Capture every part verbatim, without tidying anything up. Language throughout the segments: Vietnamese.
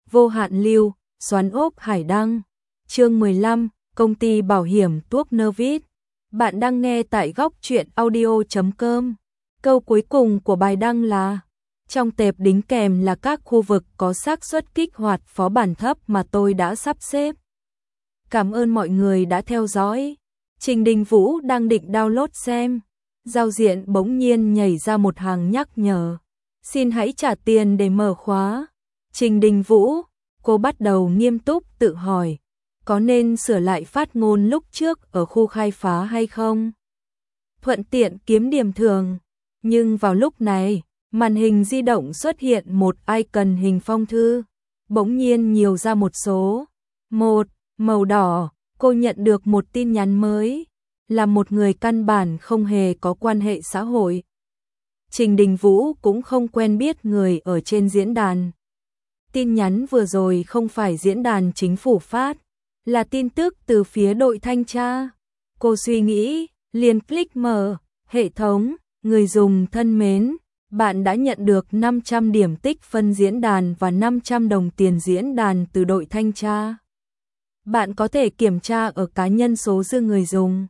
Vô hạn lưu, xoắn ốc hải đăng. Chương mười lăm, công ty bảo hiểm Tuốc Nervit. Bạn đang nghe tại góc truyện audio chấm com. Câu cuối cùng của bài đăng là: trong tệp đính kèm là các khu vực có xác suất kích hoạt phó bản thấp mà tôi đã sắp xếp. Cảm ơn mọi người đã theo dõi. Trình Đình Vũ đang định download xem. Giao diện bỗng nhiên nhảy ra một hàng nhắc nhở. Xin hãy trả tiền để mở khóa. Trình Đình Vũ, cô bắt đầu nghiêm túc tự hỏi, có nên sửa lại phát ngôn lúc trước ở khu khai phá hay không? Thuận tiện kiếm điểm thường. Nhưng vào lúc này, màn hình di động xuất hiện một icon hình phong thư. Bỗng nhiên nhiều ra một số. Một, màu đỏ, cô nhận được một tin nhắn mới. Là một người căn bản không hề có quan hệ xã hội. Trình Đình Vũ cũng không quen biết người ở trên diễn đàn. Tin nhắn vừa rồi không phải diễn đàn chính phủ phát, là tin tức từ phía đội thanh tra. Cô suy nghĩ, liền click mở, hệ thống, người dùng thân mến, bạn đã nhận được năm trăm điểm tích phân diễn đàn và năm trăm đồng tiền diễn đàn từ đội thanh tra. Bạn có thể kiểm tra ở cá nhân số dư người dùng.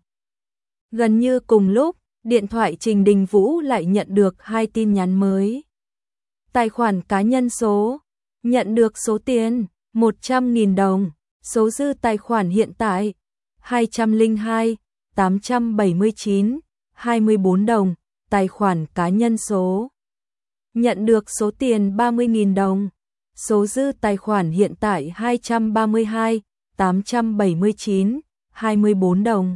Gần như cùng lúc, điện thoại Trình Đình Vũ lại nhận được hai tin nhắn mới. Tài khoản cá nhân số, nhận được số tiền một trăm nghìn đồng, số dư tài khoản hiện tại hai trăm lẻ hai, tám trăm bảy mươi chín, hai mươi bốn đồng, tài khoản cá nhân số, nhận được số tiền ba mươi nghìn đồng, số dư tài khoản hiện tại hai trăm ba mươi hai, tám trăm bảy mươi chín, hai mươi bốn đồng.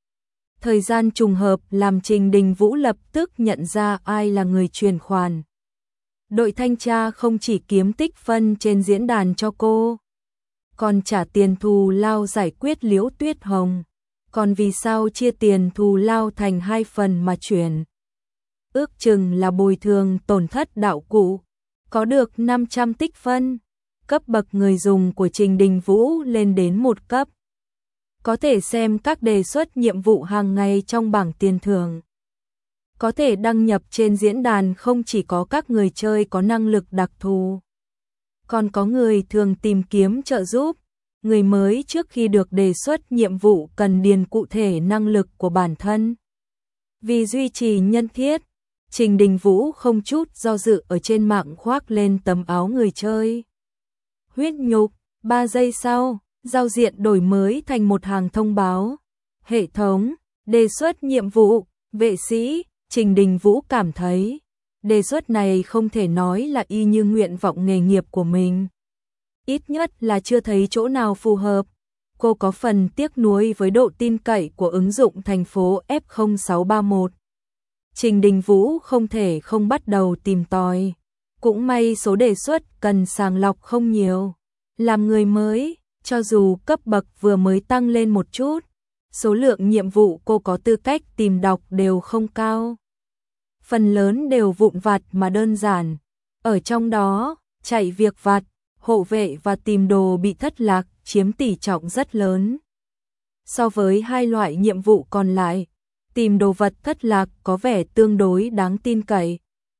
Thời gian trùng hợp làm Trình Đình Vũ lập tức nhận ra ai là người chuyển khoản. Đội thanh tra không chỉ kiếm tích phân trên diễn đàn cho cô, còn trả tiền thù lao giải quyết Liễu Tuyết Hồng. Còn vì sao chia tiền thù lao thành hai phần mà chuyển? Ước chừng là bồi thường tổn thất đạo cụ. Có được năm trăm tích phân, cấp bậc người dùng của Trình Đình Vũ lên đến một cấp. Có thể xem các đề xuất nhiệm vụ hàng ngày trong bảng tiền thưởng. Có thể đăng nhập trên diễn đàn không chỉ có các người chơi có năng lực đặc thù, còn có người thường tìm kiếm trợ giúp. Người mới trước khi được đề xuất nhiệm vụ cần điền cụ thể năng lực của bản thân. Vì duy trì nhân thiết, Trình Đình Vũ không chút do dự ở trên mạng khoác lên tấm áo người chơi. Huyết nhục, ba giây sau, giao diện đổi mới thành một hàng thông báo. Hệ thống, đề xuất nhiệm vụ, vệ sĩ. Trình Đình Vũ cảm thấy, đề xuất này không thể nói là y như nguyện vọng nghề nghiệp của mình. Ít nhất là chưa thấy chỗ nào phù hợp. Cô có phần tiếc nuối với độ tin cậy của ứng dụng thành phố F không sáu ba mốt. Trình Đình Vũ không thể không bắt đầu tìm tòi. Cũng may số đề xuất cần sàng lọc không nhiều. Làm người mới, cho dù cấp bậc vừa mới tăng lên một chút, số lượng nhiệm vụ cô có tư cách tìm đọc đều không cao. Phần lớn đều vụn vặt mà đơn giản. Ở trong đó, chạy việc vặt, hộ vệ và tìm đồ bị thất lạc chiếm tỷ trọng rất lớn. So với hai loại nhiệm vụ còn lại, tìm đồ vật thất lạc có vẻ tương đối đáng tin cậy.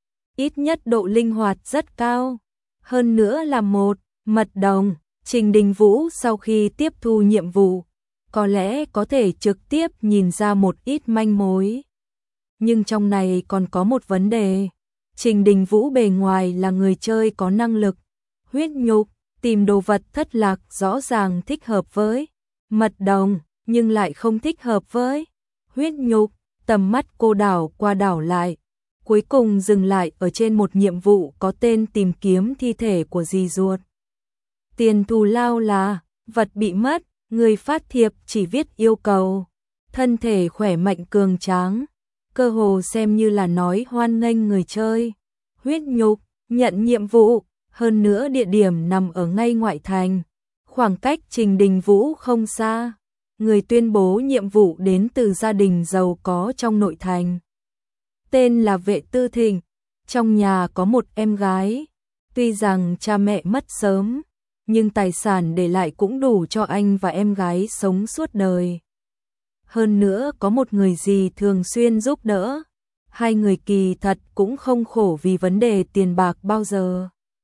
Ít nhất độ linh hoạt rất cao. Hơn nữa là một, mật đồng. Trình Đình Vũ sau khi tiếp thu nhiệm vụ, có lẽ có thể trực tiếp nhìn ra một ít manh mối. Nhưng trong này còn có một vấn đề. Trình Đình Vũ bề ngoài là người chơi có năng lực. Huyết nhục, tìm đồ vật thất lạc rõ ràng thích hợp với mật đồng, nhưng lại không thích hợp với huyết nhục. Tầm mắt cô đảo qua đảo lại, cuối cùng dừng lại ở trên một nhiệm vụ có tên tìm kiếm thi thể của dì ruột. Tiền thù lao là vật bị mất, người phát thiệp chỉ viết yêu cầu, thân thể khỏe mạnh cường tráng, cơ hồ xem như là nói hoan nghênh người chơi. Huyết nhục, nhận nhiệm vụ, hơn nữa địa điểm nằm ở ngay ngoại thành, khoảng cách Trình Đình Vũ không xa. Người tuyên bố nhiệm vụ đến từ gia đình giàu có trong nội thành. Tên là Vệ Tư Thịnh, trong nhà có một em gái. Tuy rằng cha mẹ mất sớm, nhưng tài sản để lại cũng đủ cho anh và em gái sống suốt đời. Hơn nữa có một người dì thường xuyên giúp đỡ. Hai người kỳ thật cũng không khổ vì vấn đề tiền bạc bao giờ.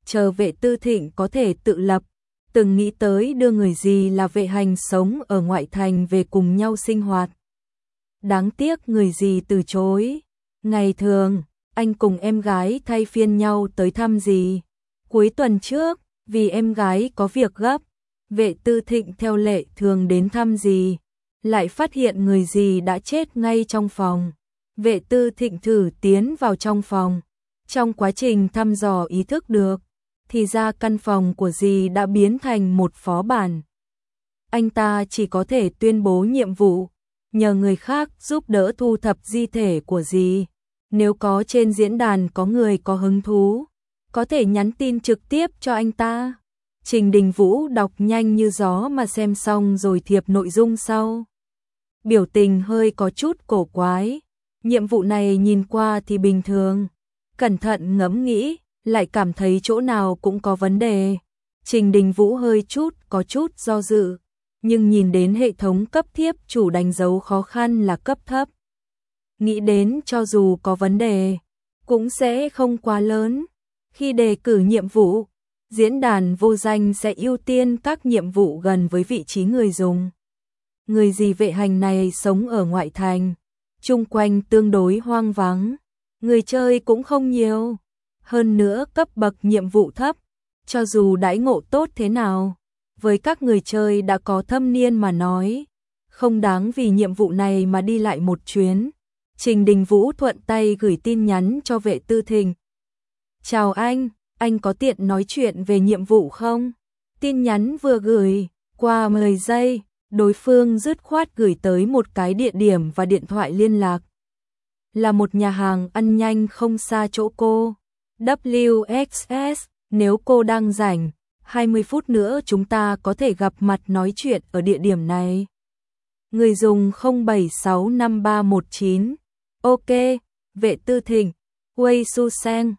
chờ Vệ Tư Thịnh có thể tự lập, từng nghĩ tới đưa người gì là Vệ Hành sống ở ngoại thành về cùng nhau sinh hoạt. Đáng tiếc người gì từ chối. Ngày thường, anh cùng em gái thay phiên nhau tới thăm dì. Cuối tuần trước, vì em gái có việc gấp, Vệ Tư Thịnh theo lệ thường đến thăm dì, lại phát hiện người dì đã chết ngay trong phòng. Vệ Tư Thịnh thử tiến vào trong phòng. Trong quá trình thăm dò ý thức được, thì ra căn phòng của dì đã biến thành một phó bản. Anh ta chỉ có thể tuyên bố nhiệm vụ, nhờ người khác giúp đỡ thu thập di thể của dì. Nếu có trên diễn đàn có người có hứng thú, có thể nhắn tin trực tiếp cho anh ta. Trình Đình Vũ đọc nhanh như gió mà xem xong rồi thiệp nội dung sau. Biểu tình hơi có chút cổ quái. Nhiệm vụ này nhìn qua thì bình thường. Cẩn thận ngẫm nghĩ, lại cảm thấy chỗ nào cũng có vấn đề. Trình Đình Vũ hơi chút, có chút do dự. Nhưng nhìn đến hệ thống cấp thiếp chủ đánh dấu khó khăn là cấp thấp. Nghĩ đến cho dù có vấn đề, cũng sẽ không quá lớn. Khi đề cử nhiệm vụ, diễn đàn vô danh sẽ ưu tiên các nhiệm vụ gần với vị trí người dùng. Người dì Vệ Hành này sống ở ngoại thành, chung quanh tương đối hoang vắng, người chơi cũng không nhiều. Hơn nữa cấp bậc nhiệm vụ thấp, cho dù đãi ngộ tốt thế nào, với các người chơi đã có thâm niên mà nói, không đáng vì nhiệm vụ này mà đi lại một chuyến. Trình Đình Vũ thuận tay gửi tin nhắn cho Vệ Tư Thịnh. Chào anh, anh có tiện nói chuyện về nhiệm vụ không? Tin nhắn vừa gửi, qua mười giây, đối phương dứt khoát gửi tới một cái địa điểm và điện thoại liên lạc. Là một nhà hàng ăn nhanh không xa chỗ cô. W X S, nếu cô đang rảnh, hai mươi phút nữa chúng ta có thể gặp mặt nói chuyện ở địa điểm này. Người dùng không bảy sáu năm ba một chín. Ok, Vệ Tư Thịnh, Wei Su Seng,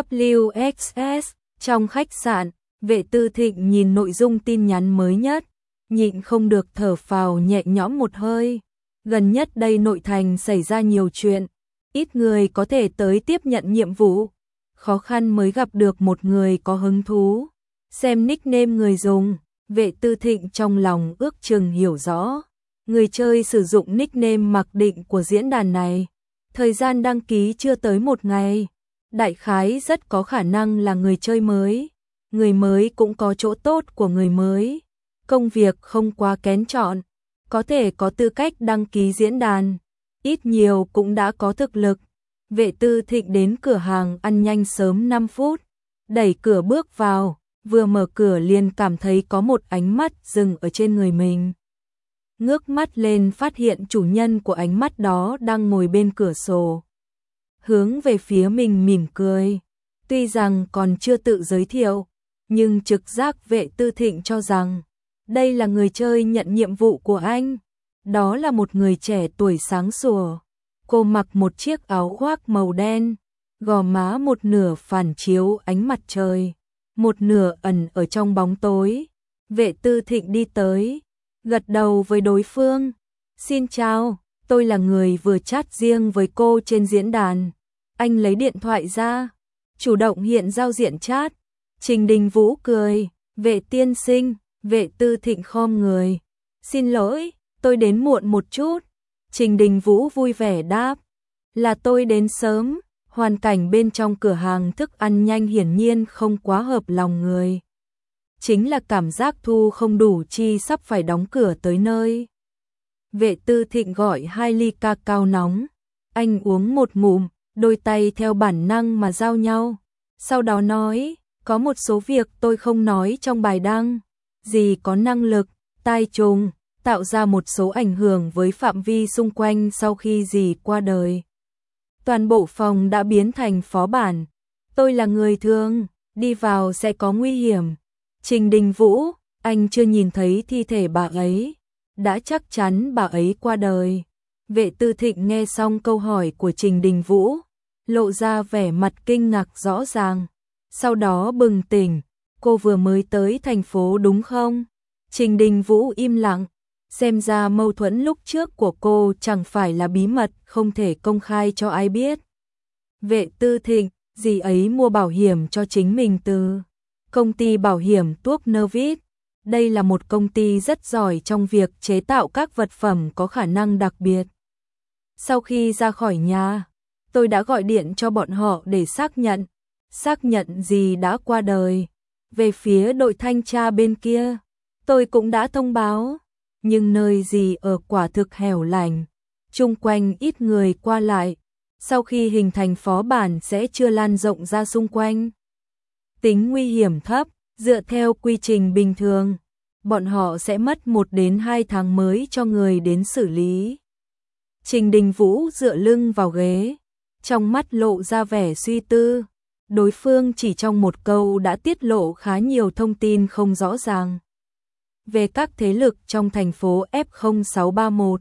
W X S, trong khách sạn. Vệ Tư Thịnh nhìn nội dung tin nhắn mới nhất, nhịn không được thở phào nhẹ nhõm một hơi. Gần nhất đây nội thành xảy ra nhiều chuyện, ít người có thể tới tiếp nhận nhiệm vụ, khó khăn mới gặp được một người có hứng thú. Xem nickname người dùng, Vệ Tư Thịnh trong lòng ước chừng hiểu rõ. Người chơi sử dụng nickname mặc định của diễn đàn này, thời gian đăng ký chưa tới một ngày. Đại khái rất có khả năng là người chơi mới. Người mới cũng có chỗ tốt của người mới. Công việc không quá kén chọn, có thể có tư cách đăng ký diễn đàn, ít nhiều cũng đã có thực lực. Vệ Tư Thịnh đến cửa hàng ăn nhanh sớm năm phút, đẩy cửa bước vào, vừa mở cửa liền cảm thấy có một ánh mắt dừng ở trên người mình. Ngước mắt lên phát hiện chủ nhân của ánh mắt đó đang ngồi bên cửa sổ, hướng về phía mình mỉm cười. Tuy rằng còn chưa tự giới thiệu, nhưng trực giác Vệ Tư Thịnh cho rằng đây là người chơi nhận nhiệm vụ của anh. Đó là một người trẻ tuổi sáng sủa. Cô mặc một chiếc áo khoác màu đen, gò má một nửa phản chiếu ánh mặt trời, một nửa ẩn ở trong bóng tối. Vệ Tư Thịnh đi tới, gật đầu với đối phương. Xin chào, tôi là người vừa chat riêng với cô trên diễn đàn. Anh lấy điện thoại ra, chủ động hiện giao diện chat. Trình Đình Vũ cười, Vệ tiên sinh. Vệ Tư Thịnh khom người. Xin lỗi, tôi đến muộn một chút. Trình Đình Vũ vui vẻ đáp. Là tôi đến sớm. Hoàn cảnh bên trong cửa hàng thức ăn nhanh hiển nhiên không quá hợp lòng người. Chính là cảm giác thu không đủ chi sắp phải đóng cửa tới nơi. Vệ Tư Thịnh gọi hai ly ca cao nóng. Anh uống một ngụm, đôi tay theo bản năng mà giao nhau. Sau đó nói, có một số việc tôi không nói trong bài đăng. Dì có năng lực, tai trùng, tạo ra một số ảnh hưởng với phạm vi xung quanh sau khi dì qua đời. Toàn bộ phòng đã biến thành phó bản. Tôi là người thường, đi vào sẽ có nguy hiểm. Trình Đình Vũ, anh chưa nhìn thấy thi thể bà ấy, đã chắc chắn bà ấy qua đời. Vệ Tư Thịnh nghe xong câu hỏi của Trình Đình Vũ, lộ ra vẻ mặt kinh ngạc rõ ràng. Sau đó bừng tỉnh, cô vừa mới tới thành phố đúng không? Trình Đình Vũ im lặng, xem ra mâu thuẫn lúc trước của cô chẳng phải là bí mật không thể công khai cho ai biết. Vệ Tư Thịnh, dì ấy mua bảo hiểm cho chính mình từ Công ty bảo hiểm thuốc Nervit. Đây là một công ty rất giỏi trong việc chế tạo các vật phẩm có khả năng đặc biệt. Sau khi ra khỏi nhà, tôi đã gọi điện cho bọn họ để xác nhận. Xác nhận gì đã qua đời. Về phía đội thanh tra bên kia, tôi cũng đã thông báo. Nhưng nơi gì ở quả thực hẻo lánh, chung quanh ít người qua lại. Sau khi hình thành phó bản sẽ chưa lan rộng ra xung quanh. Tính nguy hiểm thấp, dựa theo quy trình bình thường, bọn họ sẽ mất một đến hai tháng mới cho người đến xử lý. Trình Đình Vũ dựa lưng vào ghế, trong mắt lộ ra vẻ suy tư. Đối phương chỉ trong một câu đã tiết lộ khá nhiều thông tin không rõ ràng về các thế lực trong thành phố F không sáu ba mốt.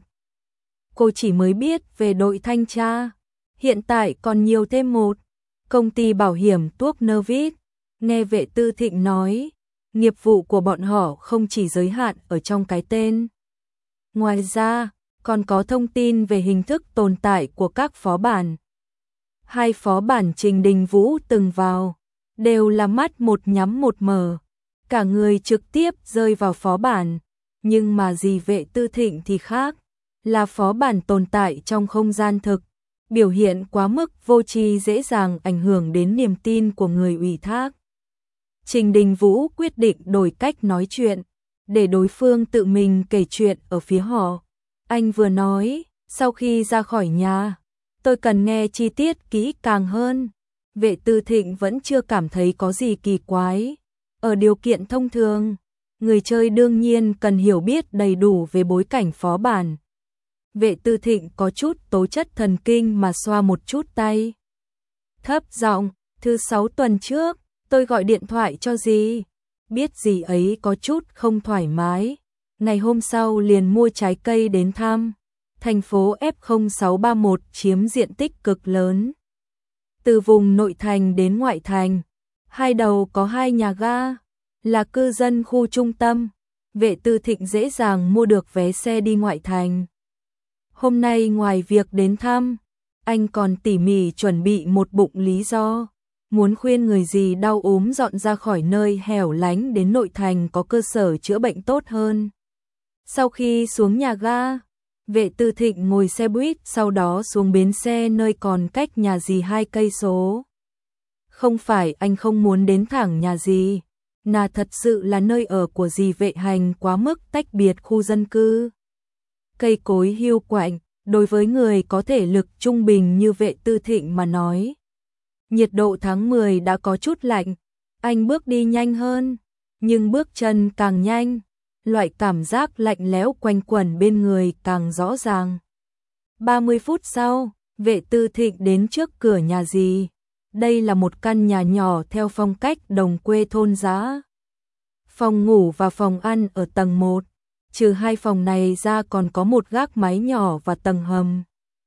Cô chỉ mới biết về đội thanh tra, hiện tại còn nhiều thêm một, công ty bảo hiểm thuốc Nervit. Nghe Vệ Tư Thịnh nói, nghiệp vụ của bọn họ không chỉ giới hạn ở trong cái tên. Ngoài ra, còn có thông tin về hình thức tồn tại của các phó bản. Hai phó bản Trình Đình Vũ từng vào, đều là mắt một nhắm một mở. Cả người trực tiếp rơi vào phó bản, nhưng mà gì Vệ Tư Thịnh thì khác, là phó bản tồn tại trong không gian thực, biểu hiện quá mức vô tri dễ dàng ảnh hưởng đến niềm tin của người ủy thác. Trình Đình Vũ quyết định đổi cách nói chuyện, để đối phương tự mình kể chuyện ở phía họ. Anh vừa nói, sau khi ra khỏi nhà, tôi cần nghe chi tiết kỹ càng hơn. Vệ Tư Thịnh vẫn chưa cảm thấy có gì kỳ quái. Ở điều kiện thông thường, người chơi đương nhiên cần hiểu biết đầy đủ về bối cảnh phó bản. Vệ Tư Thịnh có chút tố chất thần kinh mà xoa một chút tay. Thấp giọng, thứ sáu tuần trước, tôi gọi điện thoại cho dì. Biết dì ấy có chút không thoải mái. Ngày hôm sau liền mua trái cây đến thăm. Thành phố F không sáu ba mốt chiếm diện tích cực lớn. Từ vùng nội thành đến ngoại thành, hai đầu có hai nhà ga, là cư dân khu trung tâm. Vệ Tư Thịnh dễ dàng mua được vé xe đi ngoại thành. Hôm nay ngoài việc đến thăm, anh còn tỉ mỉ chuẩn bị một bụng lý do. Muốn khuyên người gì đau ốm dọn ra khỏi nơi hẻo lánh đến nội thành có cơ sở chữa bệnh tốt hơn. Sau khi xuống nhà ga, Vệ Tư Thịnh ngồi xe buýt sau đó xuống bến xe nơi còn cách nhà dì hai cây số. Không phải anh không muốn đến thẳng nhà dì, là thật sự là nơi ở của dì Vệ Hành quá mức tách biệt khu dân cư. Cây cối hiu quạnh, đối với người có thể lực trung bình như Vệ Tư Thịnh mà nói. Nhiệt độ tháng mười đã có chút lạnh, anh bước đi nhanh hơn, nhưng bước chân càng nhanh, loại cảm giác lạnh lẽo quanh quẩn bên người càng rõ ràng. ba mươi phút sau, Vệ Tư Thịnh đến trước cửa nhà dì. Đây là một căn nhà nhỏ theo phong cách đồng quê thôn dã. Phòng ngủ và phòng ăn ở tầng một, trừ hai phòng này ra còn có một gác mái nhỏ và tầng hầm.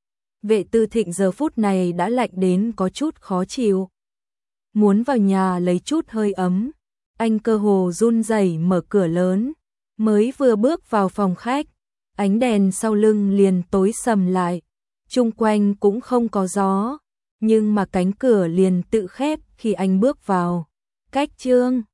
Vệ Tư Thịnh giờ phút này đã lạnh đến có chút khó chịu. Muốn vào nhà lấy chút hơi ấm, anh cơ hồ run rẩy mở cửa lớn, mới vừa bước vào phòng khách, ánh đèn sau lưng liền tối sầm lại, chung quanh cũng không có gió, nhưng mà cánh cửa liền tự khép khi anh bước vào. Cách chương